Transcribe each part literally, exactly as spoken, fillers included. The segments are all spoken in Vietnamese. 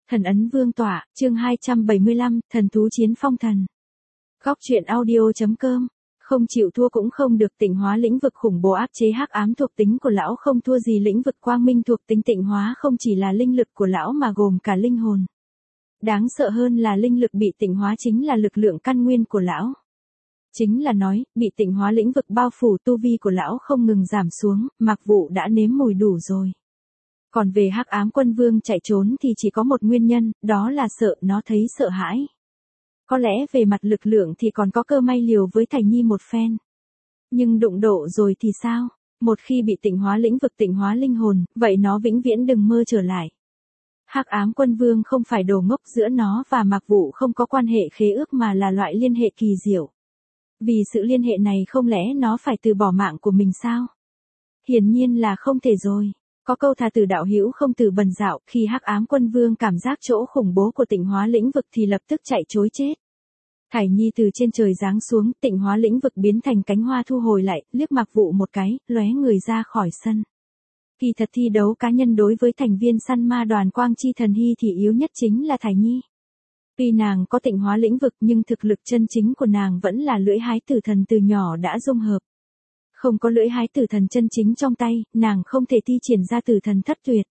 Thần ấn vương tọa, chương hai trăm bảy mươi lăm, thần thú chiến phong thần. Góc truyện audio.com. Không chịu thua cũng không được. Tịnh hóa lĩnh vực khủng bố áp chế hắc ám thuộc tính của lão không thua gì lĩnh vực quang minh thuộc tính. Tịnh hóa không chỉ là linh lực của lão mà gồm cả linh hồn. Đáng sợ hơn là linh lực bị tịnh hóa chính là lực lượng căn nguyên của lão. Chính là nói, bị tịnh hóa lĩnh vực bao phủ tu vi của lão không ngừng giảm xuống, Mạc Vũ đã nếm mùi đủ rồi. Còn về hắc ám quân vương chạy trốn thì chỉ có một nguyên nhân, đó là sợ nó thấy sợ hãi. Có lẽ về mặt lực lượng thì còn có cơ may liều với Thải Nhi một phen. Nhưng đụng độ rồi thì sao? Một khi bị tịnh hóa lĩnh vực tịnh hóa linh hồn, vậy nó vĩnh viễn đừng mơ trở lại. Hắc ám quân vương không phải đồ ngốc, giữa nó và Mạc Vũ không có quan hệ khế ước mà là loại liên hệ kỳ diệu. Vì sự liên hệ này không lẽ nó phải từ bỏ mạng của mình sao? Hiển nhiên là không thể rồi. Có câu thà từ đạo hữu không từ bần dạo, khi hắc ám quân vương cảm giác chỗ khủng bố của tịnh hóa lĩnh vực thì lập tức chạy trối chết. Thải Nhi từ trên trời giáng xuống, tịnh hóa lĩnh vực biến thành cánh hoa thu hồi lại, liếc Mạc Vũ một cái, lóe người ra khỏi sân. Kỳ thật thi đấu cá nhân đối với thành viên săn ma đoàn Quang Chi Thần Hy thì yếu nhất chính là Thải Nhi. Tuy nàng có tịnh hóa lĩnh vực nhưng thực lực chân chính của nàng vẫn là lưỡi hái tử thần từ nhỏ đã dung hợp. Không có lưỡi hái tử thần chân chính trong tay, nàng không thể thi triển ra tử thần thất tuyệt.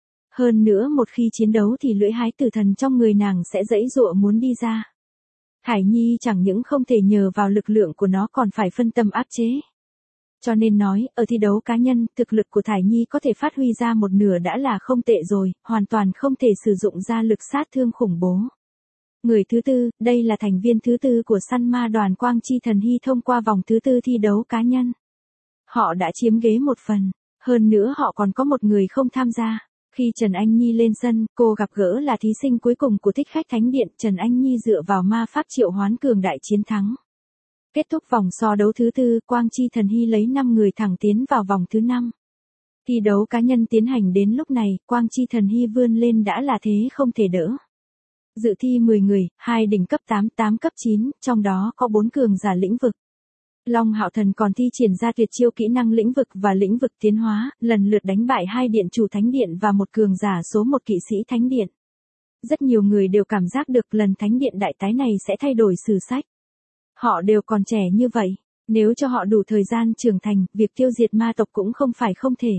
Hơn nữa một khi chiến đấu thì lưỡi hái tử thần trong người nàng sẽ giãy giụa muốn đi ra. Thải Nhi chẳng những không thể nhờ vào lực lượng của nó còn phải phân tâm áp chế. Cho nên nói, ở thi đấu cá nhân, thực lực của Thải Nhi có thể phát huy ra một nửa đã là không tệ rồi, hoàn toàn không thể sử dụng ra lực sát thương khủng bố. Người thứ tư, đây là thành viên thứ tư của săn ma đoàn Quang Chi Thần Hy thông qua vòng thứ tư thi đấu cá nhân. Họ đã chiếm ghế một phần, hơn nữa họ còn có một người không tham gia. Khi Trần Anh Nhi lên sân, cô gặp gỡ là thí sinh cuối cùng của Thích Khách Thánh Điện. Trần Anh Nhi dựa vào ma pháp triệu hoán cường đại chiến thắng. Kết thúc vòng so đấu thứ tư, Quang Chi Thần Hy lấy năm người thẳng tiến vào vòng thứ năm. Thi đấu cá nhân tiến hành đến lúc này, Quang Chi Thần Hy vươn lên đã là thế không thể đỡ. Dự thi mười người, hai đỉnh cấp tám, tám cấp chín, trong đó có bốn cường giả lĩnh vực. Long Hạo Thần còn thi triển ra tuyệt chiêu kỹ năng lĩnh vực và lĩnh vực tiến hóa, lần lượt đánh bại hai điện chủ thánh điện và một cường giả số một kỵ sĩ thánh điện. Rất nhiều người đều cảm giác được lần thánh điện đại tái này sẽ thay đổi sử sách. Họ đều còn trẻ như vậy, nếu cho họ đủ thời gian trưởng thành, việc tiêu diệt ma tộc cũng không phải không thể.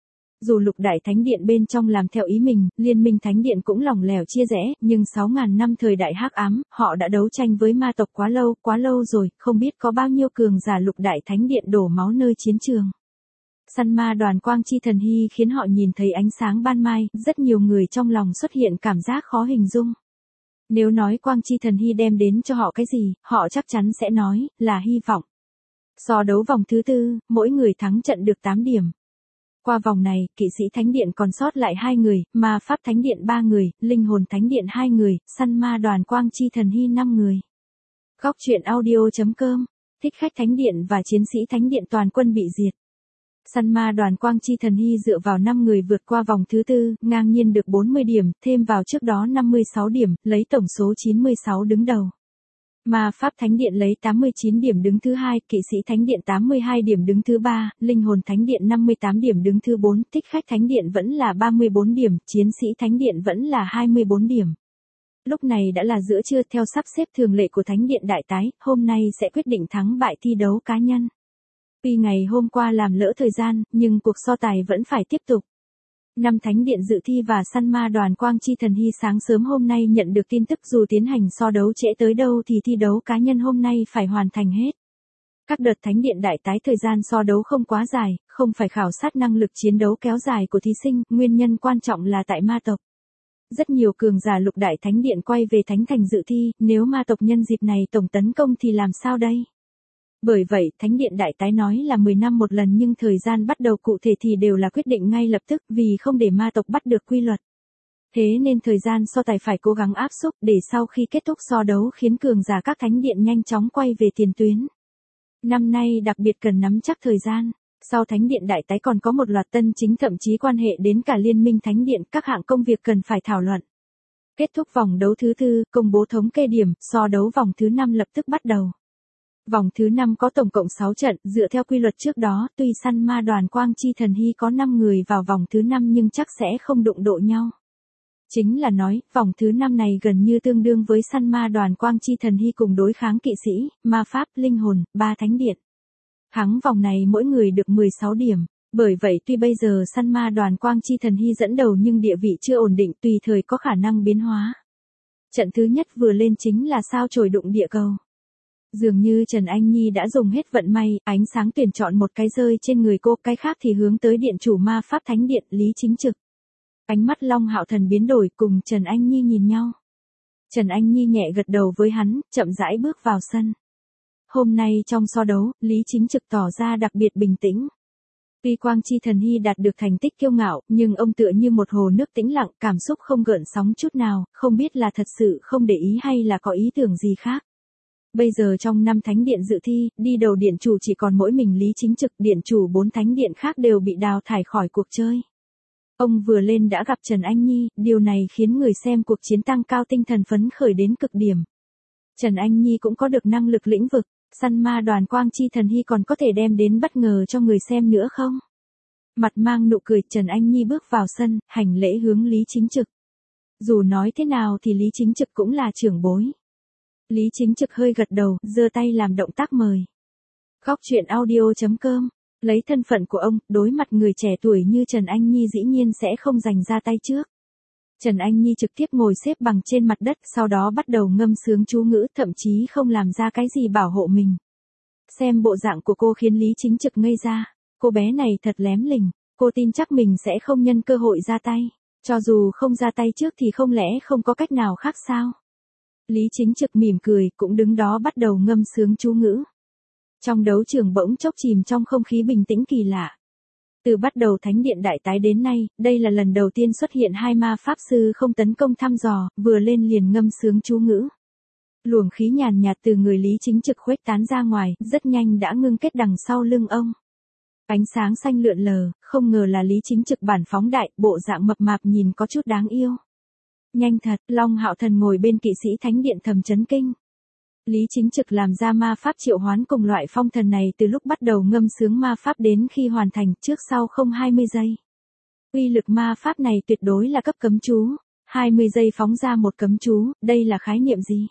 Dù lục đại thánh điện bên trong làm theo ý mình, liên minh thánh điện cũng lỏng lẻo chia rẽ, nhưng sáu ngàn năm thời đại hắc ám, họ đã đấu tranh với ma tộc quá lâu, quá lâu rồi, không biết có bao nhiêu cường giả lục đại thánh điện đổ máu nơi chiến trường. Săn ma đoàn Quang Chi Thần Hy khiến họ nhìn thấy ánh sáng ban mai, rất nhiều người trong lòng xuất hiện cảm giác khó hình dung. Nếu nói Quang Chi Thần Hy đem đến cho họ cái gì, họ chắc chắn sẽ nói, là hy vọng. So đấu vòng thứ tư, mỗi người thắng trận được tám điểm. Qua vòng này, kỵ sĩ thánh điện còn sót lại hai người, ma pháp thánh điện ba người, linh hồn thánh điện hai người, săn ma đoàn Quang Chi Thần Hy năm người. Góc truyện audio.com. Thích Khách Thánh điện và chiến sĩ thánh điện toàn quân bị diệt. Săn ma đoàn Quang Chi Thần Hy dựa vào năm người vượt qua vòng thứ tư, ngang nhiên được bốn mươi điểm, thêm vào trước đó năm mươi sáu điểm, lấy tổng số chín mươi sáu đứng đầu. Ma pháp thánh điện lấy tám mươi chín điểm đứng thứ hai, kỵ sĩ thánh điện tám mươi hai điểm đứng thứ ba, linh hồn thánh điện năm mươi tám điểm đứng thứ bốn, thích khách thánh điện vẫn là ba mươi bốn điểm, chiến sĩ thánh điện vẫn là hai mươi bốn điểm. Lúc này đã là giữa trưa, theo sắp xếp thường lệ của thánh điện đại tái, hôm nay sẽ quyết định thắng bại thi đấu cá nhân. Tuy ngày hôm qua làm lỡ thời gian, nhưng cuộc so tài vẫn phải tiếp tục. Năm thánh điện dự thi và săn ma đoàn Quang Chi Thần Hy sáng sớm hôm nay nhận được tin tức dù tiến hành so đấu trễ tới đâu thì thi đấu cá nhân hôm nay phải hoàn thành hết. Các đợt thánh điện đại tái thời gian so đấu không quá dài, không phải khảo sát năng lực chiến đấu kéo dài của thí sinh, nguyên nhân quan trọng là tại ma tộc. Rất nhiều cường giả lục đại thánh điện quay về thánh thành dự thi, nếu ma tộc nhân dịp này tổng tấn công thì làm sao đây? Bởi vậy, Thánh điện đại tái nói là mười năm một lần nhưng thời gian bắt đầu cụ thể thì đều là quyết định ngay lập tức vì không để ma tộc bắt được quy luật. Thế nên thời gian so tài phải cố gắng áp xúc để sau khi kết thúc so đấu khiến cường giả các thánh điện nhanh chóng quay về tiền tuyến. Năm nay đặc biệt cần nắm chắc thời gian. Sau Thánh điện đại tái còn có một loạt tân chính thậm chí quan hệ đến cả liên minh thánh điện, các hạng công việc cần phải thảo luận. Kết thúc vòng đấu thứ tư, công bố thống kê điểm, so đấu vòng thứ năm lập tức bắt đầu. Vòng thứ năm có tổng cộng sáu trận, dựa theo quy luật trước đó, tuy săn ma đoàn Quang Chi Thần Hy có năm người vào vòng thứ năm nhưng chắc sẽ không đụng độ nhau. Chính là nói, vòng thứ năm này gần như tương đương với săn ma đoàn Quang Chi Thần Hy cùng đối kháng kỵ sĩ, ma pháp, linh hồn, ba thánh điện. Thắng vòng này mỗi người được mười sáu điểm. Bởi vậy tuy bây giờ săn ma đoàn Quang Chi Thần Hy dẫn đầu nhưng địa vị chưa ổn định, tùy thời có khả năng biến hóa. Trận thứ nhất vừa lên chính là sao chổi đụng địa cầu. Dường như Trần Anh Nhi đã dùng hết vận may, ánh sáng tuyển chọn một cái rơi trên người cô, cái khác thì hướng tới điện chủ ma pháp thánh điện Lý Chính Trực. Ánh mắt Long Hạo Thần biến đổi, cùng Trần Anh Nhi nhìn nhau. Trần Anh Nhi nhẹ gật đầu với hắn, chậm rãi bước vào sân. Hôm nay trong so đấu, Lý Chính Trực tỏ ra đặc biệt bình tĩnh. Tuy Quang Chi Thần Hy đạt được thành tích kiêu ngạo, nhưng ông tựa như một hồ nước tĩnh lặng, cảm xúc không gợn sóng chút nào, không biết là thật sự không để ý hay là có ý tưởng gì khác. Bây giờ trong năm thánh điện dự thi, đi đầu điện chủ chỉ còn mỗi mình Lý Chính Trực, điện chủ bốn thánh điện khác đều bị đào thải khỏi cuộc chơi. Ông vừa lên đã gặp Trần Anh Nhi, điều này khiến người xem cuộc chiến tăng cao tinh thần phấn khởi đến cực điểm. Trần Anh Nhi cũng có được năng lực lĩnh vực, săn ma đoàn Quang Chi Thần Hy còn có thể đem đến bất ngờ cho người xem nữa không? Mặt mang nụ cười, Trần Anh Nhi bước vào sân, hành lễ hướng Lý Chính Trực. Dù nói thế nào thì Lý Chính Trực cũng là trưởng bối. Lý Chính Trực hơi gật đầu, giơ tay làm động tác mời. Góc truyện audio chấm com. Lấy thân phận của ông, đối mặt người trẻ tuổi như Trần Anh Nhi dĩ nhiên sẽ không giành ra tay trước. Trần Anh Nhi trực tiếp ngồi xếp bằng trên mặt đất, sau đó bắt đầu ngâm sướng chú ngữ, thậm chí không làm ra cái gì bảo hộ mình. Xem bộ dạng của cô khiến Lý Chính Trực ngây ra. Cô bé này thật lém lỉnh, cô tin chắc mình sẽ không nhân cơ hội ra tay. Cho dù không ra tay trước thì không lẽ không có cách nào khác sao? Lý Chính Trực mỉm cười, cũng đứng đó bắt đầu ngâm sướng chú ngữ. Trong đấu trường bỗng chốc chìm trong không khí bình tĩnh kỳ lạ. Từ bắt đầu thánh điện đại tái đến nay, đây là lần đầu tiên xuất hiện hai ma pháp sư không tấn công thăm dò, vừa lên liền ngâm sướng chú ngữ. Luồng khí nhàn nhạt từ người Lý Chính Trực khuếch tán ra ngoài, rất nhanh đã ngưng kết đằng sau lưng ông. Ánh sáng xanh lượn lờ, không ngờ là Lý Chính Trực bản phóng đại, bộ dạng mập mạp nhìn có chút đáng yêu. Nhanh thật, Long Hạo Thần ngồi bên kỵ sĩ thánh điện thầm chấn kinh. Lý Chính Trực làm ra ma pháp triệu hoán cùng loại phong thần này từ lúc bắt đầu ngâm sướng ma pháp đến khi hoàn thành, trước sau không hai mươi giây. Uy lực ma pháp này tuyệt đối là cấp cấm chú, hai mươi giây phóng ra một cấm chú, đây là khái niệm gì?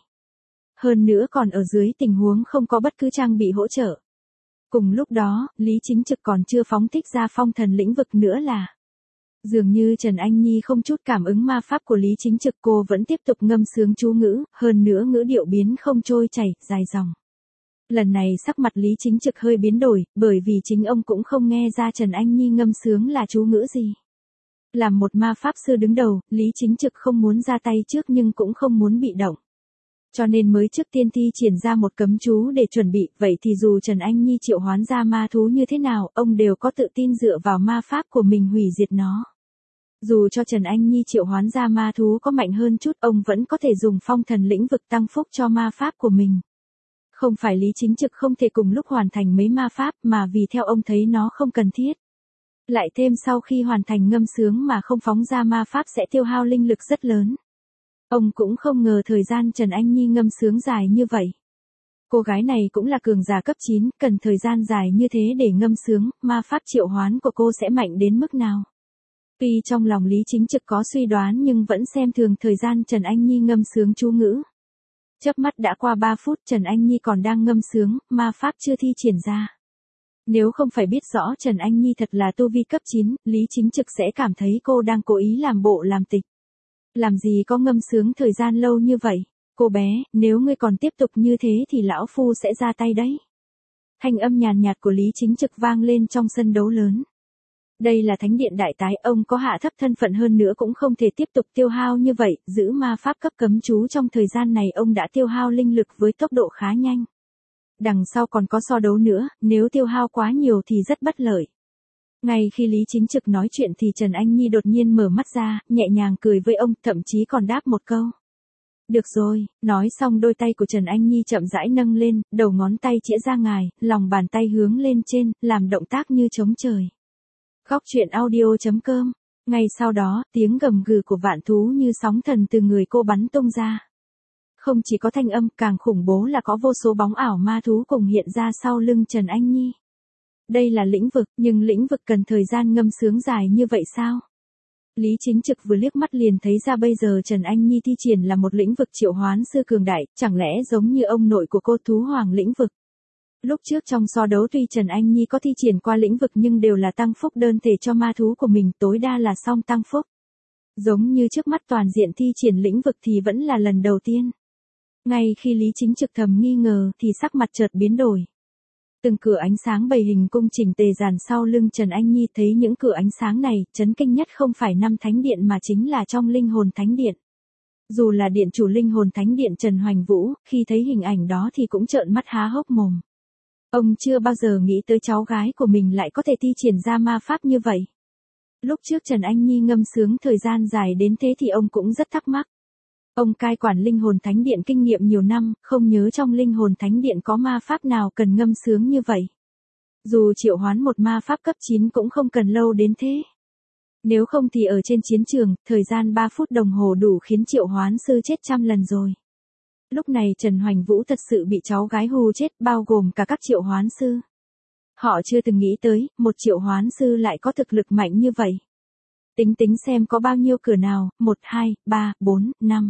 Hơn nữa còn ở dưới tình huống không có bất cứ trang bị hỗ trợ. Cùng lúc đó, Lý Chính Trực còn chưa phóng thích ra phong thần lĩnh vực nữa là. Dường như Trần Anh Nhi không chút cảm ứng ma pháp của Lý Chính Trực, cô vẫn tiếp tục ngâm sướng chú ngữ, hơn nữa ngữ điệu biến không trôi chảy, dài dòng. Lần này sắc mặt Lý Chính Trực hơi biến đổi, bởi vì chính ông cũng không nghe ra Trần Anh Nhi ngâm sướng là chú ngữ gì. Làm một ma pháp sư đứng đầu, Lý Chính Trực không muốn ra tay trước nhưng cũng không muốn bị động. Cho nên mới trước tiên thi triển ra một cấm chú để chuẩn bị, vậy thì dù Trần Anh Nhi triệu hoán ra ma thú như thế nào, ông đều có tự tin dựa vào ma pháp của mình hủy diệt nó. Dù cho Trần Anh Nhi triệu hoán ra ma thú có mạnh hơn chút, ông vẫn có thể dùng phong thần lĩnh vực tăng phúc cho ma pháp của mình. Không phải Lý Chính Trực không thể cùng lúc hoàn thành mấy ma pháp, mà vì theo ông thấy nó không cần thiết. Lại thêm sau khi hoàn thành ngâm sướng mà không phóng ra ma pháp sẽ tiêu hao linh lực rất lớn. Ông cũng không ngờ thời gian Trần Anh Nhi ngâm sướng dài như vậy. Cô gái này cũng là cường giả cấp chín, cần thời gian dài như thế để ngâm sướng, ma pháp triệu hoán của cô sẽ mạnh đến mức nào. Tuy trong lòng Lý Chính Trực có suy đoán nhưng vẫn xem thường thời gian Trần Anh Nhi ngâm sướng chú ngữ. Chớp mắt đã qua ba phút, Trần Anh Nhi còn đang ngâm sướng, ma pháp chưa thi triển ra. Nếu không phải biết rõ Trần Anh Nhi thật là tu vi cấp chín, Lý Chính Trực sẽ cảm thấy cô đang cố ý làm bộ làm tịch. Làm gì có ngâm sướng thời gian lâu như vậy? Cô bé, nếu ngươi còn tiếp tục như thế thì lão phu sẽ ra tay đấy. Thanh âm nhàn nhạt của Lý Chính Trực vang lên trong sân đấu lớn. Đây là thánh điện đại tái, ông có hạ thấp thân phận hơn nữa cũng không thể tiếp tục tiêu hao như vậy, giữ ma pháp cấp cấm chú trong thời gian này ông đã tiêu hao linh lực với tốc độ khá nhanh. Đằng sau còn có so đấu nữa, nếu tiêu hao quá nhiều thì rất bất lợi. Ngay khi Lý Chính Trực nói chuyện thì Trần Anh Nhi đột nhiên mở mắt ra, nhẹ nhàng cười với ông, thậm chí còn đáp một câu. Được rồi, nói xong đôi tay của Trần Anh Nhi chậm rãi nâng lên, đầu ngón tay chĩa ra ngài, lòng bàn tay hướng lên trên, làm động tác như trống trời. Góc truyện audio chấm com. Ngay sau đó, tiếng gầm gừ của vạn thú như sóng thần từ người cô bắn tung ra. Không chỉ có thanh âm, càng khủng bố là có vô số bóng ảo ma thú cùng hiện ra sau lưng Trần Anh Nhi. Đây là lĩnh vực, nhưng lĩnh vực cần thời gian ngâm sướng dài như vậy sao? Lý Chính Trực vừa liếc mắt liền thấy ra bây giờ Trần Anh Nhi thi triển là một lĩnh vực triệu hoán sư cường đại, chẳng lẽ giống như ông nội của cô thú hoàng lĩnh vực. Lúc trước trong so đấu tuy Trần Anh Nhi có thi triển qua lĩnh vực nhưng đều là tăng phúc đơn thể cho ma thú của mình, tối đa là song tăng phúc. Giống như trước mắt toàn diện thi triển lĩnh vực thì vẫn là lần đầu tiên. Ngay khi Lý Chính Trực thầm nghi ngờ thì sắc mặt chợt biến đổi. Từng cửa ánh sáng bày hình cung chỉnh tề dàn sau lưng Trần Anh Nhi, thấy những cửa ánh sáng này, chấn kinh nhất không phải năm thánh điện mà chính là trong linh hồn thánh điện. Dù là điện chủ linh hồn thánh điện Trần Hoành Vũ, khi thấy hình ảnh đó thì cũng trợn mắt há hốc mồm. Ông chưa bao giờ nghĩ tới cháu gái của mình lại có thể thi triển ra ma pháp như vậy. Lúc trước Trần Anh Nhi ngâm sướng thời gian dài đến thế thì ông cũng rất thắc mắc. Ông cai quản linh hồn thánh điện kinh nghiệm nhiều năm, không nhớ trong linh hồn thánh điện có ma pháp nào cần ngâm sướng như vậy. Dù triệu hoán một ma pháp cấp chín cũng không cần lâu đến thế. Nếu không thì ở trên chiến trường, thời gian ba phút đồng hồ đủ khiến triệu hoán sư chết trăm lần rồi. Lúc này Trần Hoành Vũ thật sự bị cháu gái hù chết, bao gồm cả các triệu hoán sư. Họ chưa từng nghĩ tới, một triệu hoán sư lại có thực lực mạnh như vậy. Tính tính xem có bao nhiêu cửa nào, một, hai, ba, bốn, năm.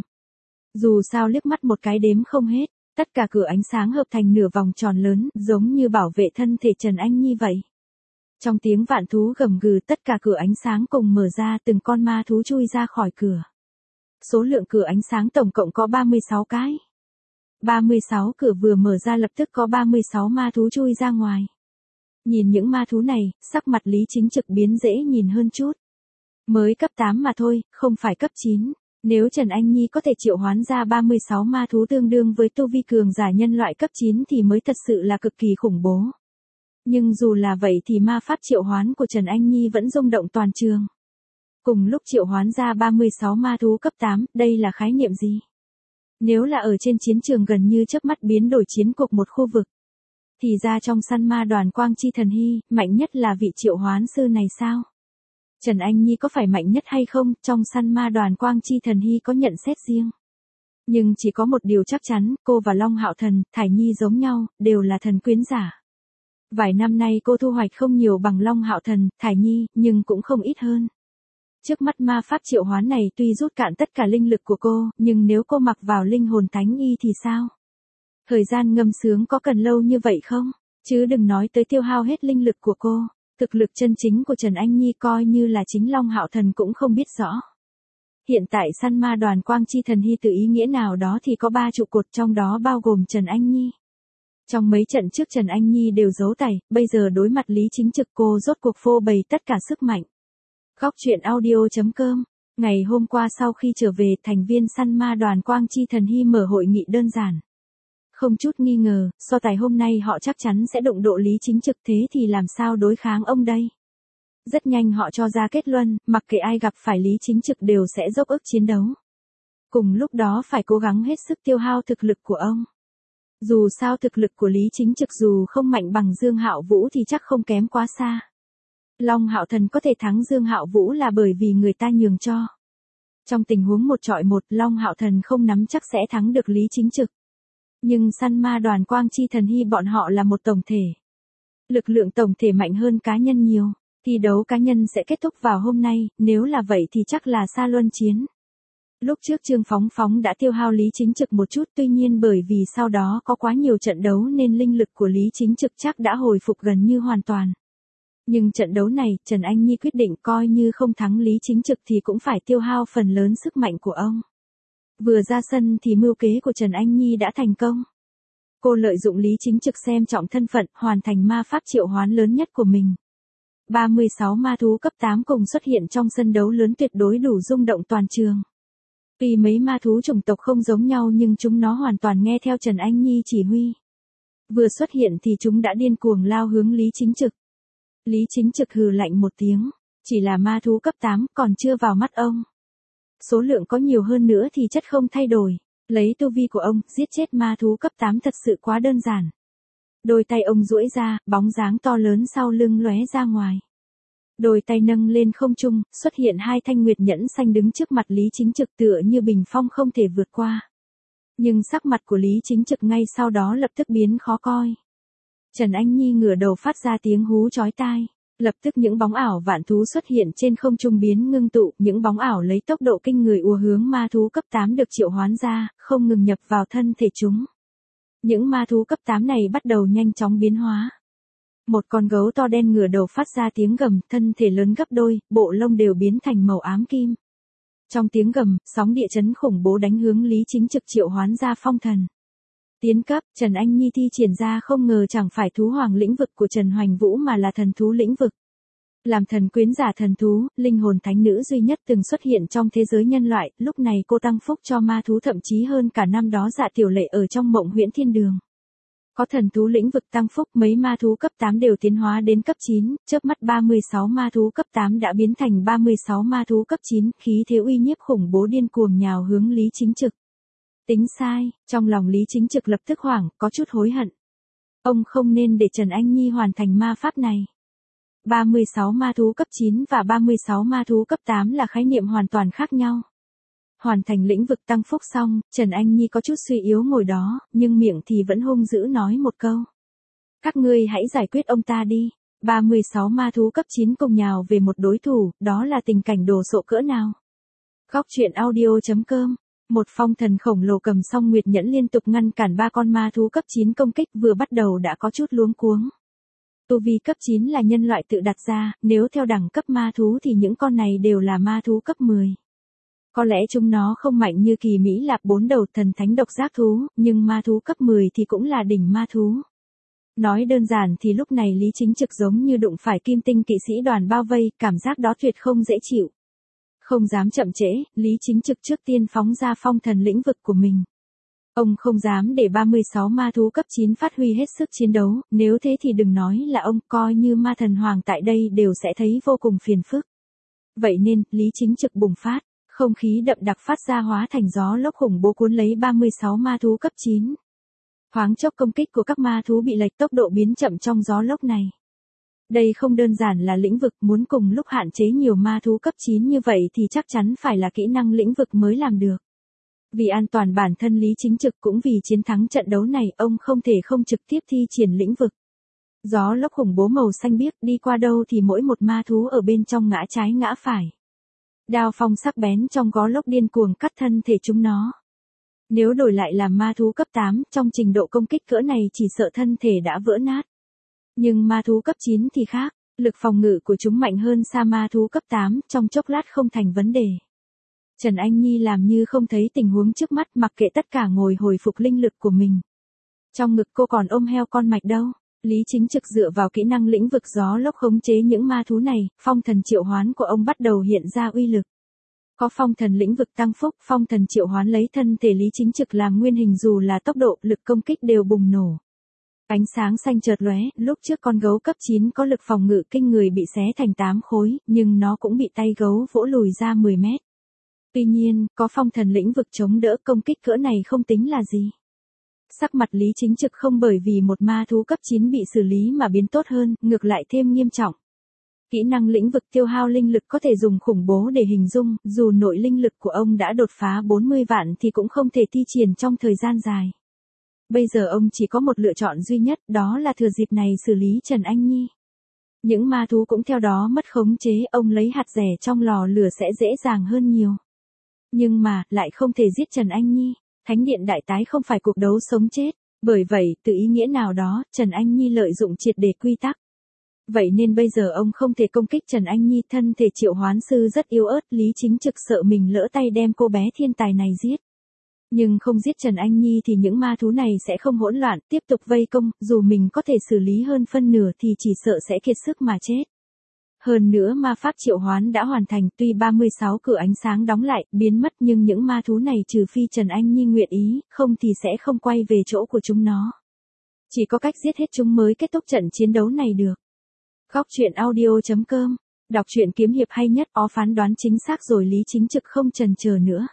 Dù sao liếc mắt một cái đếm không hết, tất cả cửa ánh sáng hợp thành nửa vòng tròn lớn, giống như bảo vệ thân thể Trần Anh Nhi vậy. Trong tiếng vạn thú gầm gừ, tất cả cửa ánh sáng cùng mở ra, từng con ma thú chui ra khỏi cửa. Số lượng cửa ánh sáng tổng cộng có ba mươi sáu cái. ba mươi sáu cửa vừa mở ra lập tức có ba mươi sáu ma thú chui ra ngoài. Nhìn những ma thú này, sắc mặt Lý Chính Trực biến dễ nhìn hơn chút. Mới cấp tám mà thôi, không phải cấp chín. Nếu Trần Anh Nhi có thể triệu hoán ra ba mươi sáu ma thú tương đương với tu vi cường giả nhân loại cấp chín thì mới thật sự là cực kỳ khủng bố. Nhưng dù là vậy thì ma pháp triệu hoán của Trần Anh Nhi vẫn rung động toàn trường. Cùng lúc triệu hoán ra ba mươi sáu ma thú cấp tám, đây là khái niệm gì? Nếu là ở trên chiến trường gần như chớp mắt biến đổi chiến cục một khu vực. Thì ra trong săn ma đoàn Quang Chi Thần Hy, mạnh nhất là vị triệu hoán sư này sao? Trần Anh Nhi có phải mạnh nhất hay không, trong săn ma đoàn Quang Chi Thần Hy có nhận xét riêng. Nhưng chỉ có một điều chắc chắn, cô và Long Hạo Thần, Thải Nhi giống nhau, đều là thần quyến giả. Vài năm nay cô thu hoạch không nhiều bằng Long Hạo Thần, Thải Nhi, nhưng cũng không ít hơn. Trước mắt ma pháp triệu hoán này tuy rút cạn tất cả linh lực của cô, nhưng nếu cô mặc vào linh hồn thánh y thì sao? Thời gian ngâm sướng có cần lâu như vậy không? Chứ đừng nói tới tiêu hao hết linh lực của cô. Thực lực chân chính của Trần Anh Nhi coi như là chính Long Hạo Thần cũng không biết rõ. Hiện tại săn ma đoàn Quang Chi Thần Hy từ ý nghĩa nào đó thì có ba trụ cột, trong đó bao gồm Trần Anh Nhi. Trong mấy trận trước Trần Anh Nhi đều giấu tài, bây giờ đối mặt Lý Chính Trực cô rốt cuộc phô bày tất cả sức mạnh. Góc truyện audio chấm com. Ngày hôm qua sau khi trở về, thành viên săn ma đoàn Quang Chi Thần Hy mở hội nghị đơn giản. Không chút nghi ngờ, so tài hôm nay họ chắc chắn sẽ đụng độ Lý Chính Trực, thế thì làm sao đối kháng ông đây? Rất nhanh họ cho ra kết luận, mặc kệ ai gặp phải Lý Chính Trực đều sẽ dốc ức chiến đấu. Cùng lúc đó phải cố gắng hết sức tiêu hao thực lực của ông. Dù sao thực lực của Lý Chính Trực dù không mạnh bằng Dương Hạo Vũ thì chắc không kém quá xa. Long Hạo Thần có thể thắng Dương Hạo Vũ là bởi vì người ta nhường cho. Trong tình huống một chọi một, Long Hạo Thần không nắm chắc sẽ thắng được Lý Chính Trực. Nhưng săn ma đoàn Quang Chi Thần Hy bọn họ là một tổng thể. Lực lượng tổng thể mạnh hơn cá nhân nhiều. Thi đấu cá nhân sẽ kết thúc vào hôm nay, nếu là vậy thì chắc là xa luân chiến. Lúc trước Trương Phóng Phóng đã tiêu hao Lý Chính Trực một chút, tuy nhiên bởi vì sau đó có quá nhiều trận đấu nên linh lực của Lý Chính Trực chắc đã hồi phục gần như hoàn toàn. Nhưng trận đấu này, Trần Anh Nhi quyết định coi như không thắng Lý Chính Trực thì cũng phải tiêu hao phần lớn sức mạnh của ông. Vừa ra sân thì mưu kế của Trần Anh Nhi đã thành công. Cô lợi dụng Lý Chính Trực xem trọng thân phận, hoàn thành ma pháp triệu hoán lớn nhất của mình. ba mươi sáu ma thú cấp tám cùng xuất hiện trong sân đấu lớn tuyệt đối đủ rung động toàn trường. Tuy mấy ma thú chủng tộc không giống nhau nhưng chúng nó hoàn toàn nghe theo Trần Anh Nhi chỉ huy. Vừa xuất hiện thì chúng đã điên cuồng lao hướng Lý Chính Trực. Lý Chính Trực hừ lạnh một tiếng, chỉ là ma thú cấp tám còn chưa vào mắt ông. Số lượng có nhiều hơn nữa thì chất không thay đổi, lấy tu vi của ông, giết chết ma thú cấp tám thật sự quá đơn giản. Đôi tay ông duỗi ra, bóng dáng to lớn sau lưng lóe ra ngoài. Đôi tay nâng lên không trung, xuất hiện hai thanh nguyệt nhẫn xanh đứng trước mặt Lý Chính Trực tựa như bình phong không thể vượt qua. Nhưng sắc mặt của Lý Chính Trực ngay sau đó lập tức biến khó coi. Trần Anh Nhi ngửa đầu phát ra tiếng hú chói tai. Lập tức những bóng ảo vạn thú xuất hiện trên không trung biến ngưng tụ, những bóng ảo lấy tốc độ kinh người ùa hướng ma thú cấp tám được triệu hoán ra, không ngừng nhập vào thân thể chúng. Những ma thú cấp tám này bắt đầu nhanh chóng biến hóa. Một con gấu to đen ngửa đầu phát ra tiếng gầm, thân thể lớn gấp đôi, bộ lông đều biến thành màu ám kim. Trong tiếng gầm, sóng địa chấn khủng bố đánh hướng Lý Chính Trực triệu hoán ra phong thần. Tiến cấp, Trần Anh Nhi thi triển ra không ngờ chẳng phải thú hoàng lĩnh vực của Trần Hoành Vũ mà là thần thú lĩnh vực. Làm thần quyến giả thần thú, linh hồn thánh nữ duy nhất từng xuất hiện trong thế giới nhân loại, lúc này cô tăng phúc cho ma thú thậm chí hơn cả năm đó Dạ Tiểu Lệ ở trong Mộng Huyễn Thiên Đường. Có thần thú lĩnh vực tăng phúc, mấy ma thú cấp tám đều tiến hóa đến cấp chín, chớp mắt ba mươi sáu ma thú cấp tám đã biến thành ba mươi sáu ma thú cấp chín, khí thế uy nhiếp khủng bố điên cuồng nhào hướng Lý Chính Trực. Tính sai, trong lòng Lý Chính Trực lập tức hoảng, có chút hối hận. Ông không nên để Trần Anh Nhi hoàn thành ma pháp này. ba mươi sáu ma thú cấp chín và ba mươi sáu ma thú cấp tám là khái niệm hoàn toàn khác nhau. Hoàn thành lĩnh vực tăng phúc xong, Trần Anh Nhi có chút suy yếu ngồi đó, nhưng miệng thì vẫn hung dữ nói một câu. Các ngươi hãy giải quyết ông ta đi. ba mươi sáu ma thú cấp chín cùng nhào về một đối thủ, đó là tình cảnh đồ sộ cỡ nào. Góc truyện audio chấm com. Một phong thần khổng lồ cầm song nguyệt nhẫn liên tục ngăn cản ba con ma thú cấp chín công kích, vừa bắt đầu đã có chút luống cuống. Tu vi cấp chín là nhân loại tự đặt ra, nếu theo đẳng cấp ma thú thì những con này đều là ma thú cấp mười. Có lẽ chúng nó không mạnh như kỳ Mỹ Lạp bốn đầu thần thánh độc giác thú, nhưng ma thú cấp mười thì cũng là đỉnh ma thú. Nói đơn giản thì lúc này Lý Chính Trực giống như đụng phải kim tinh kỵ sĩ đoàn bao vây, cảm giác đó tuyệt không dễ chịu. Không dám chậm trễ, Lý Chính Trực trước tiên phóng ra phong thần lĩnh vực của mình. Ông không dám để ba mươi sáu ma thú cấp chín phát huy hết sức chiến đấu, nếu thế thì đừng nói là ông, coi như ma thần hoàng tại đây đều sẽ thấy vô cùng phiền phức. Vậy nên, Lý Chính Trực bùng phát, không khí đậm đặc phát ra hóa thành gió lốc khủng bố cuốn lấy ba mươi sáu ma thú cấp chín. Thoáng chốc công kích của các ma thú bị lệch, tốc độ biến chậm trong gió lốc này. Đây không đơn giản là lĩnh vực, muốn cùng lúc hạn chế nhiều ma thú cấp chín như vậy thì chắc chắn phải là kỹ năng lĩnh vực mới làm được. Vì an toàn bản thân Lý Chính Trực cũng vì chiến thắng trận đấu này, ông không thể không trực tiếp thi triển lĩnh vực. Gió lốc khủng bố màu xanh biếc, đi qua đâu thì mỗi một ma thú ở bên trong ngã trái ngã phải. Đao phong sắc bén trong gió lốc điên cuồng cắt thân thể chúng nó. Nếu đổi lại làm ma thú cấp tám, trong trình độ công kích cỡ này chỉ sợ thân thể đã vỡ nát. Nhưng ma thú cấp chín thì khác, lực phòng ngự của chúng mạnh hơn xa ma thú cấp tám, trong chốc lát không thành vấn đề. Trần Anh Nhi làm như không thấy tình huống trước mắt, mặc kệ tất cả ngồi hồi phục linh lực của mình. Trong ngực cô còn ôm heo con mạch đâu. Lý Chính Trực dựa vào kỹ năng lĩnh vực gió lốc khống chế những ma thú này, phong thần triệu hoán của ông bắt đầu hiện ra uy lực. Có phong thần lĩnh vực tăng phúc, phong thần triệu hoán lấy thân thể Lý Chính Trực làm nguyên hình, dù là tốc độ, lực công kích đều bùng nổ. Ánh sáng xanh chợt lóe, lúc trước con gấu cấp chín có lực phòng ngự kinh người bị xé thành tám khối, nhưng nó cũng bị tay gấu vỗ lùi ra mười mét. Tuy nhiên, có phong thần lĩnh vực chống đỡ, công kích cỡ này không tính là gì. Sắc mặt Lý Chính Trực không bởi vì một ma thú cấp chín bị xử lý mà biến tốt hơn, ngược lại thêm nghiêm trọng. Kỹ năng lĩnh vực tiêu hao linh lực có thể dùng khủng bố để hình dung, dù nội linh lực của ông đã đột phá bốn mươi vạn thì cũng không thể thi triển trong thời gian dài. Bây giờ ông chỉ có một lựa chọn duy nhất, đó là thừa dịp này xử lý Trần Anh Nhi. Những ma thú cũng theo đó mất khống chế, ông lấy hạt rẻ trong lò lửa sẽ dễ dàng hơn nhiều. Nhưng mà, lại không thể giết Trần Anh Nhi. Thánh điện đại tái không phải cuộc đấu sống chết, bởi vậy, từ ý nghĩa nào đó, Trần Anh Nhi lợi dụng triệt để quy tắc. Vậy nên bây giờ ông không thể công kích Trần Anh Nhi, thân thể triệu hoán sư rất yếu ớt, Lý Chính Trực sợ mình lỡ tay đem cô bé thiên tài này giết. Nhưng không giết Trần Anh Nhi thì những ma thú này sẽ không hỗn loạn, tiếp tục vây công, dù mình có thể xử lý hơn phân nửa thì chỉ sợ sẽ kiệt sức mà chết. Hơn nữa ma pháp triệu hoán đã hoàn thành, tuy ba mươi sáu cửa ánh sáng đóng lại, biến mất, nhưng những ma thú này trừ phi Trần Anh Nhi nguyện ý, không thì sẽ không quay về chỗ của chúng nó. Chỉ có cách giết hết chúng mới kết thúc trận chiến đấu này được. Góc truyện audio chấm com. Đọc truyện kiếm hiệp hay nhất, ó phán đoán chính xác rồi. Lý Chính Trực không chần chờ nữa.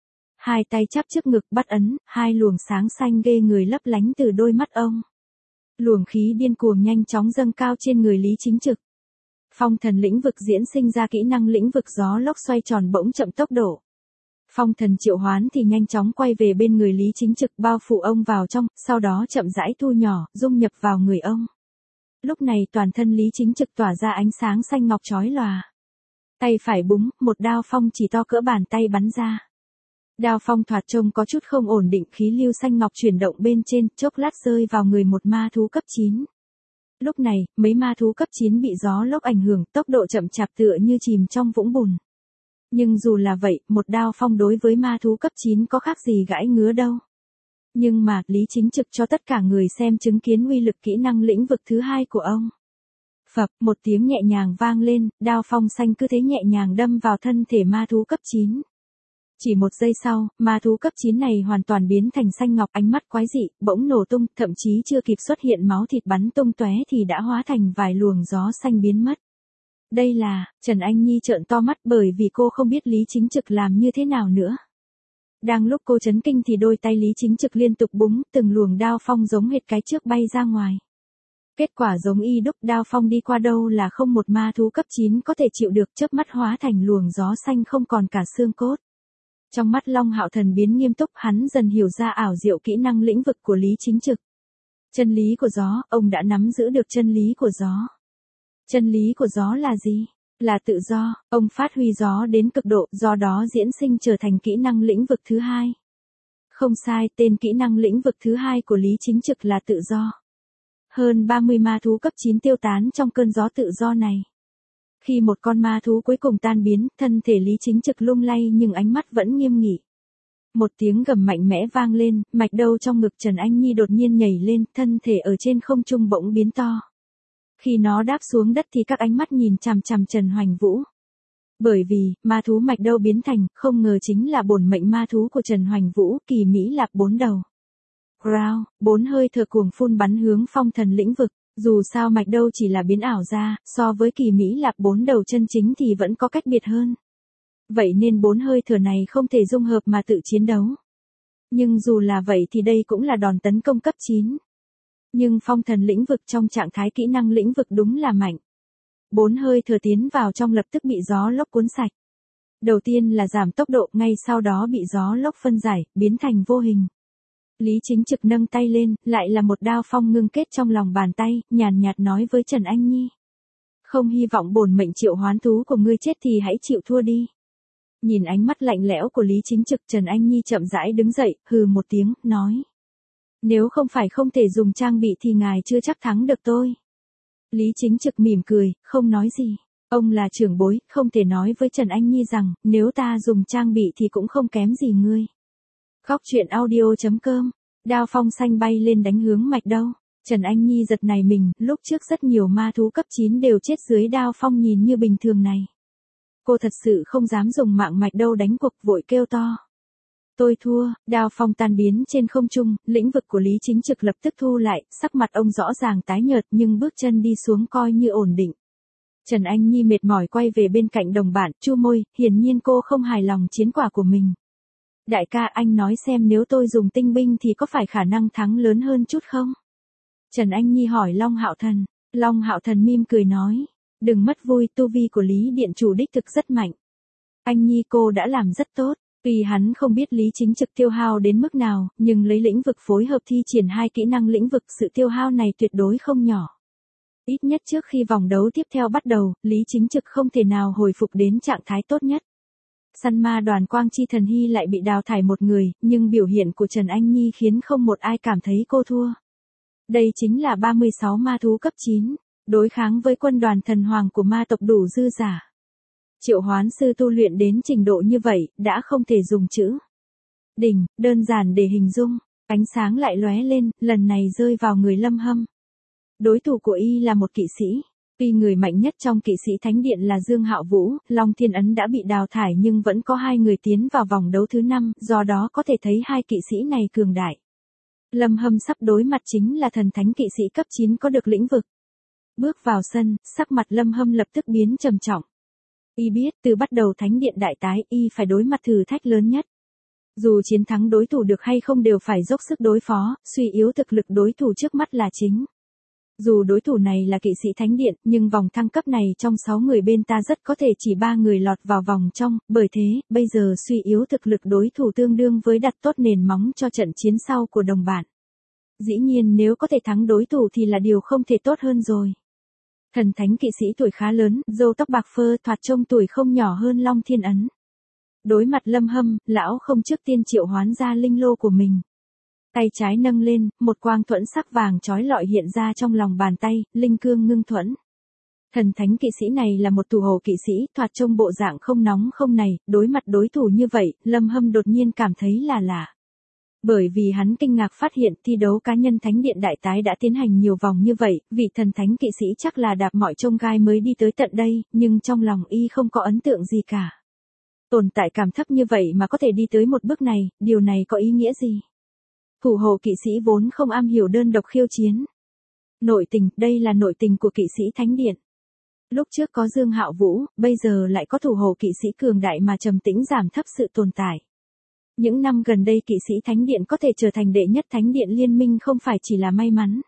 Hai tay chắp trước ngực bắt ấn, hai luồng sáng xanh ghê người lấp lánh từ đôi mắt ông. Luồng khí điên cuồng nhanh chóng dâng cao trên người Lý Chính Trực. Phong thần lĩnh vực diễn sinh ra kỹ năng lĩnh vực gió lốc xoay tròn bỗng chậm tốc độ. Phong thần triệu hoán thì nhanh chóng quay về bên người Lý Chính Trực, bao phủ ông vào trong, sau đó chậm rãi thu nhỏ, dung nhập vào người ông. Lúc này toàn thân Lý Chính Trực tỏa ra ánh sáng xanh ngọc chói lòa. Tay phải búng, một đao phong chỉ to cỡ bàn tay bắn ra. Đao phong thoạt trông có chút không ổn định, khí lưu xanh ngọc chuyển động bên trên, chốc lát rơi vào người một ma thú cấp chín. Lúc này, mấy ma thú cấp chín bị gió lốc ảnh hưởng, tốc độ chậm chạp tựa như chìm trong vũng bùn. Nhưng dù là vậy, một đao phong đối với ma thú cấp chín có khác gì gãi ngứa đâu. Nhưng mà, Lý Chính Trực cho tất cả người xem chứng kiến uy lực kỹ năng lĩnh vực thứ hai của ông. Phập, một tiếng nhẹ nhàng vang lên, đao phong xanh cứ thế nhẹ nhàng đâm vào thân thể ma thú cấp chín. Chỉ một giây sau, ma thú cấp chín này hoàn toàn biến thành xanh ngọc, ánh mắt quái dị, bỗng nổ tung, thậm chí chưa kịp xuất hiện máu thịt bắn tung tóe thì đã hóa thành vài luồng gió xanh biến mất. Đây là, Trần Anh Nhi trợn to mắt bởi vì cô không biết Lý Chính Trực làm như thế nào nữa. Đang lúc cô chấn kinh thì đôi tay Lý Chính Trực liên tục búng, từng luồng đao phong giống hệt cái trước bay ra ngoài. Kết quả giống y đúc, đao phong đi qua đâu là không một ma thú cấp chín có thể chịu được, chớp mắt hóa thành luồng gió xanh không còn cả xương cốt. Trong mắt Long Hạo Thần biến nghiêm túc, hắn dần hiểu ra ảo diệu kỹ năng lĩnh vực của Lý Chính Trực. Chân lý của gió, ông đã nắm giữ được chân lý của gió. Chân lý của gió là gì? Là tự do, ông phát huy gió đến cực độ, do đó diễn sinh trở thành kỹ năng lĩnh vực thứ hai. Không sai, tên kỹ năng lĩnh vực thứ hai của Lý Chính Trực là tự do. Hơn ba mươi ma thú cấp chín tiêu tán trong cơn gió tự do này. Khi một con ma thú cuối cùng tan biến, thân thể Lý Chính Trực lung lay nhưng ánh mắt vẫn nghiêm nghị. Một tiếng gầm mạnh mẽ vang lên, mạch đâu trong ngực Trần Anh Nhi đột nhiên nhảy lên, thân thể ở trên không trung bỗng biến to. Khi nó đáp xuống đất thì các ánh mắt nhìn chằm chằm Trần Hoành Vũ. Bởi vì, ma thú mạch đâu biến thành, không ngờ chính là bổn mệnh ma thú của Trần Hoành Vũ, Kỳ Mỹ Lạp bốn đầu. Growl, bốn hơi thở cuồng phun bắn hướng phong thần lĩnh vực. Dù sao mạch đâu chỉ là biến ảo ra, so với Kỳ Mỹ Lạp bốn đầu chân chính thì vẫn có cách biệt hơn. Vậy nên bốn hơi thở này không thể dung hợp mà tự chiến đấu. Nhưng dù là vậy thì đây cũng là đòn tấn công cấp chín. Nhưng phong thần lĩnh vực trong trạng thái kỹ năng lĩnh vực đúng là mạnh. Bốn hơi thở tiến vào trong lập tức bị gió lốc cuốn sạch. Đầu tiên là giảm tốc độ, ngay sau đó bị gió lốc phân giải, biến thành vô hình. Lý Chính Trực nâng tay lên, lại là một đao phong ngưng kết trong lòng bàn tay, nhàn nhạt nói với Trần Anh Nhi. Không hy vọng bổn mệnh triệu hoán thú của ngươi chết thì hãy chịu thua đi. Nhìn ánh mắt lạnh lẽo của Lý Chính Trực, Trần Anh Nhi chậm rãi đứng dậy, hừ một tiếng, nói. Nếu không phải không thể dùng trang bị thì ngài chưa chắc thắng được tôi. Lý Chính Trực mỉm cười, không nói gì. Ông là trưởng bối, không thể nói với Trần Anh Nhi rằng, nếu ta dùng trang bị thì cũng không kém gì ngươi. Góc truyện audio chấm com, đao phong xanh bay lên đánh hướng mạch đâu. Trần Anh Nhi giật nảy mình, lúc trước rất nhiều ma thú cấp chín đều chết dưới đao phong nhìn như bình thường này. Cô thật sự không dám dùng mạng mạch đâu đánh cuộc, vội kêu to. Tôi thua, đao phong tan biến trên không trung, lĩnh vực của Lý Chính Trực lập tức thu lại, sắc mặt ông rõ ràng tái nhợt nhưng bước chân đi xuống coi như ổn định. Trần Anh Nhi mệt mỏi quay về bên cạnh đồng bạn, chu môi, hiển nhiên cô không hài lòng chiến quả của mình. Đại ca, anh nói xem nếu tôi dùng tinh binh thì có phải khả năng thắng lớn hơn chút không? Trần Anh Nhi hỏi Long Hạo Thần. Long Hạo Thần mỉm cười nói. Đừng mất vui, tu vi của Lý Điện Chủ đích thực rất mạnh. Anh Nhi cô đã làm rất tốt. Tuy hắn không biết Lý Chính Trực tiêu hao đến mức nào, nhưng lấy lĩnh vực phối hợp thi triển hai kỹ năng lĩnh vực, sự tiêu hao này tuyệt đối không nhỏ. Ít nhất trước khi vòng đấu tiếp theo bắt đầu, Lý Chính Trực không thể nào hồi phục đến trạng thái tốt nhất. Săn ma đoàn Quang Chi Thần Hy lại bị đào thải một người, nhưng biểu hiện của Trần Anh Nhi khiến không một ai cảm thấy cô thua. Đây chính là ba mươi sáu ma thú cấp chín, đối kháng với quân đoàn thần hoàng của ma tộc đủ dư giả. Triệu hoán sư tu luyện đến trình độ như vậy, đã không thể dùng chữ đỉnh, đơn giản để hình dung. Ánh sáng lại lóe lên, lần này rơi vào người Lâm Hâm. Đối thủ của y là một kỵ sĩ. Tuy người mạnh nhất trong kỵ sĩ thánh điện là Dương Hạo Vũ, Long Thiên Ấn đã bị đào thải nhưng vẫn có hai người tiến vào vòng đấu thứ năm, do đó có thể thấy hai kỵ sĩ này cường đại. Lâm Hâm sắp đối mặt chính là thần thánh kỵ sĩ cấp chín có được lĩnh vực. Bước vào sân, sắc mặt Lâm Hâm lập tức biến trầm trọng. Y biết từ bắt đầu thánh điện đại tái, y phải đối mặt thử thách lớn nhất. Dù chiến thắng đối thủ được hay không đều phải dốc sức đối phó, suy yếu thực lực đối thủ trước mắt là chính. Dù đối thủ này là kỵ sĩ thánh điện, nhưng vòng thăng cấp này trong sáu người bên ta rất có thể chỉ ba người lọt vào vòng trong, bởi thế, bây giờ suy yếu thực lực đối thủ tương đương với đặt tốt nền móng cho trận chiến sau của đồng bạn. Dĩ nhiên nếu có thể thắng đối thủ thì là điều không thể tốt hơn rồi. Thần thánh kỵ sĩ tuổi khá lớn, râu tóc bạc phơ, thoạt trông tuổi không nhỏ hơn Long Thiên Ấn. Đối mặt Lâm Hâm, lão không trước tiên triệu hoán ra linh lô của mình. Tay trái nâng lên, một quang thuẫn sắc vàng chói lọi hiện ra trong lòng bàn tay, linh cương ngưng thuẫn. Thần thánh kỵ sĩ này là một tù hồ kỵ sĩ, thoạt trông bộ dạng không nóng không này, đối mặt đối thủ như vậy, Lâm Hâm đột nhiên cảm thấy là lạ. Bởi vì hắn kinh ngạc phát hiện thi đấu cá nhân Thánh Điện Đại Tái đã tiến hành nhiều vòng như vậy, vị thần thánh kỵ sĩ chắc là đạp mọi chông gai mới đi tới tận đây, nhưng trong lòng y không có ấn tượng gì cả. Tồn tại cảm thấp như vậy mà có thể đi tới một bước này, điều này có ý nghĩa gì? Thủ hộ kỵ sĩ vốn không am hiểu đơn độc khiêu chiến. Nội tình, đây là nội tình của kỵ sĩ Thánh Điện. Lúc trước có Dương Hạo Vũ, bây giờ lại có thủ hộ kỵ sĩ cường đại mà trầm tĩnh giảm thấp sự tồn tại. Những năm gần đây kỵ sĩ Thánh Điện có thể trở thành đệ nhất Thánh Điện liên minh không phải chỉ là may mắn.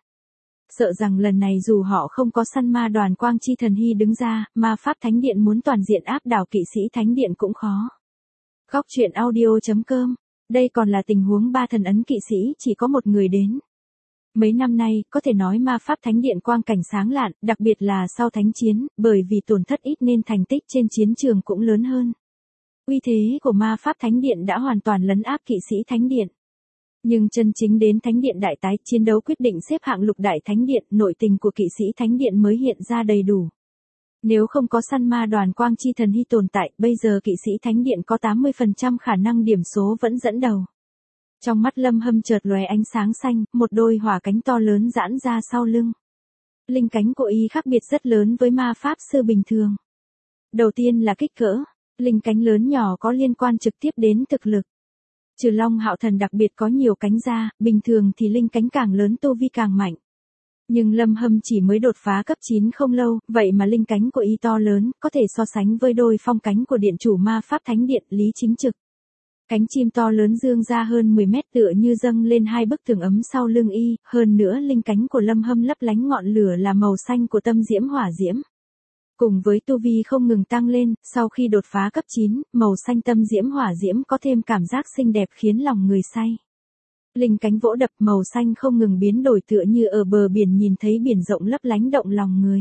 Sợ rằng lần này dù họ không có săn ma đoàn Quang Chi Thần Hy đứng ra, ma pháp Thánh Điện muốn toàn diện áp đảo kỵ sĩ Thánh Điện cũng khó. Góc truyện audio chấm com. Đây còn là tình huống ba thần ấn kỵ sĩ chỉ có một người đến. Mấy năm nay, có thể nói ma pháp Thánh Điện quang cảnh sáng lạn, đặc biệt là sau thánh chiến, bởi vì tổn thất ít nên thành tích trên chiến trường cũng lớn hơn. Uy thế của ma pháp Thánh Điện đã hoàn toàn lấn áp kỵ sĩ Thánh Điện. Nhưng chân chính đến Thánh Điện Đại Tái, chiến đấu quyết định xếp hạng lục đại Thánh Điện, nội tình của kỵ sĩ Thánh Điện mới hiện ra đầy đủ. Nếu không có săn ma đoàn Quang Chi Thần Hy tồn tại, bây giờ kỵ sĩ Thánh Điện có tám mươi phần trăm khả năng điểm số vẫn dẫn đầu. Trong mắt Lâm Hâm chợt lóe ánh sáng xanh, một đôi hỏa cánh to lớn giãn ra sau lưng. Linh cánh của y khác biệt rất lớn với ma pháp sư bình thường. Đầu tiên là kích cỡ, linh cánh lớn nhỏ có liên quan trực tiếp đến thực lực. Trừ Long Hạo Thần đặc biệt có nhiều cánh ra, bình thường thì linh cánh càng lớn tu vi càng mạnh. Nhưng Lâm Hâm chỉ mới đột phá cấp chín không lâu, vậy mà linh cánh của y to lớn, có thể so sánh với đôi phong cánh của điện chủ ma pháp Thánh Điện Lý Chính Trực. Cánh chim to lớn dương ra hơn mười mét tựa như dâng lên hai bức tường ấm sau lưng y, hơn nữa linh cánh của Lâm Hâm lấp lánh ngọn lửa là màu xanh của tâm diễm hỏa diễm. Cùng với tu vi không ngừng tăng lên, sau khi đột phá cấp chín, màu xanh tâm diễm hỏa diễm có thêm cảm giác xinh đẹp khiến lòng người say. Linh cánh vỗ đập màu xanh không ngừng biến đổi tựa như ở bờ biển nhìn thấy biển rộng lấp lánh động lòng người.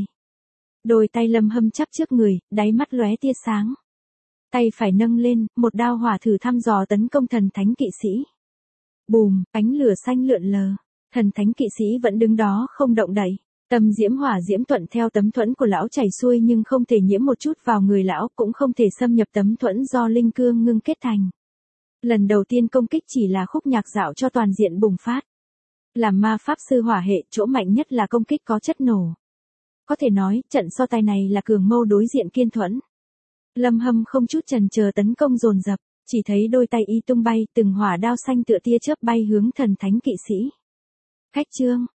Đôi tay Lâm Hâm chắp trước người, đáy mắt lóe tia sáng. Tay phải nâng lên, một đao hỏa thử thăm dò tấn công thần thánh kỵ sĩ. Bùm, ánh lửa xanh lượn lờ. Thần thánh kỵ sĩ vẫn đứng đó không động đậy. Tâm diễm hỏa diễm thuận theo tấm thuẫn của lão chảy xuôi nhưng không thể nhiễm một chút vào người lão, cũng không thể xâm nhập tấm thuẫn do linh cương ngưng kết thành. Lần đầu tiên công kích chỉ là khúc nhạc dạo cho toàn diện bùng phát. Làm ma pháp sư hỏa hệ, chỗ mạnh nhất là công kích có chất nổ. Có thể nói, trận so tài này là cường mâu đối diện kiên thuẫn. Lâm Hâm không chút chần chờ tấn công dồn dập, chỉ thấy đôi tay y tung bay, từng hỏa đao xanh tựa tia chớp bay hướng thần thánh kỵ sĩ. Khách trương,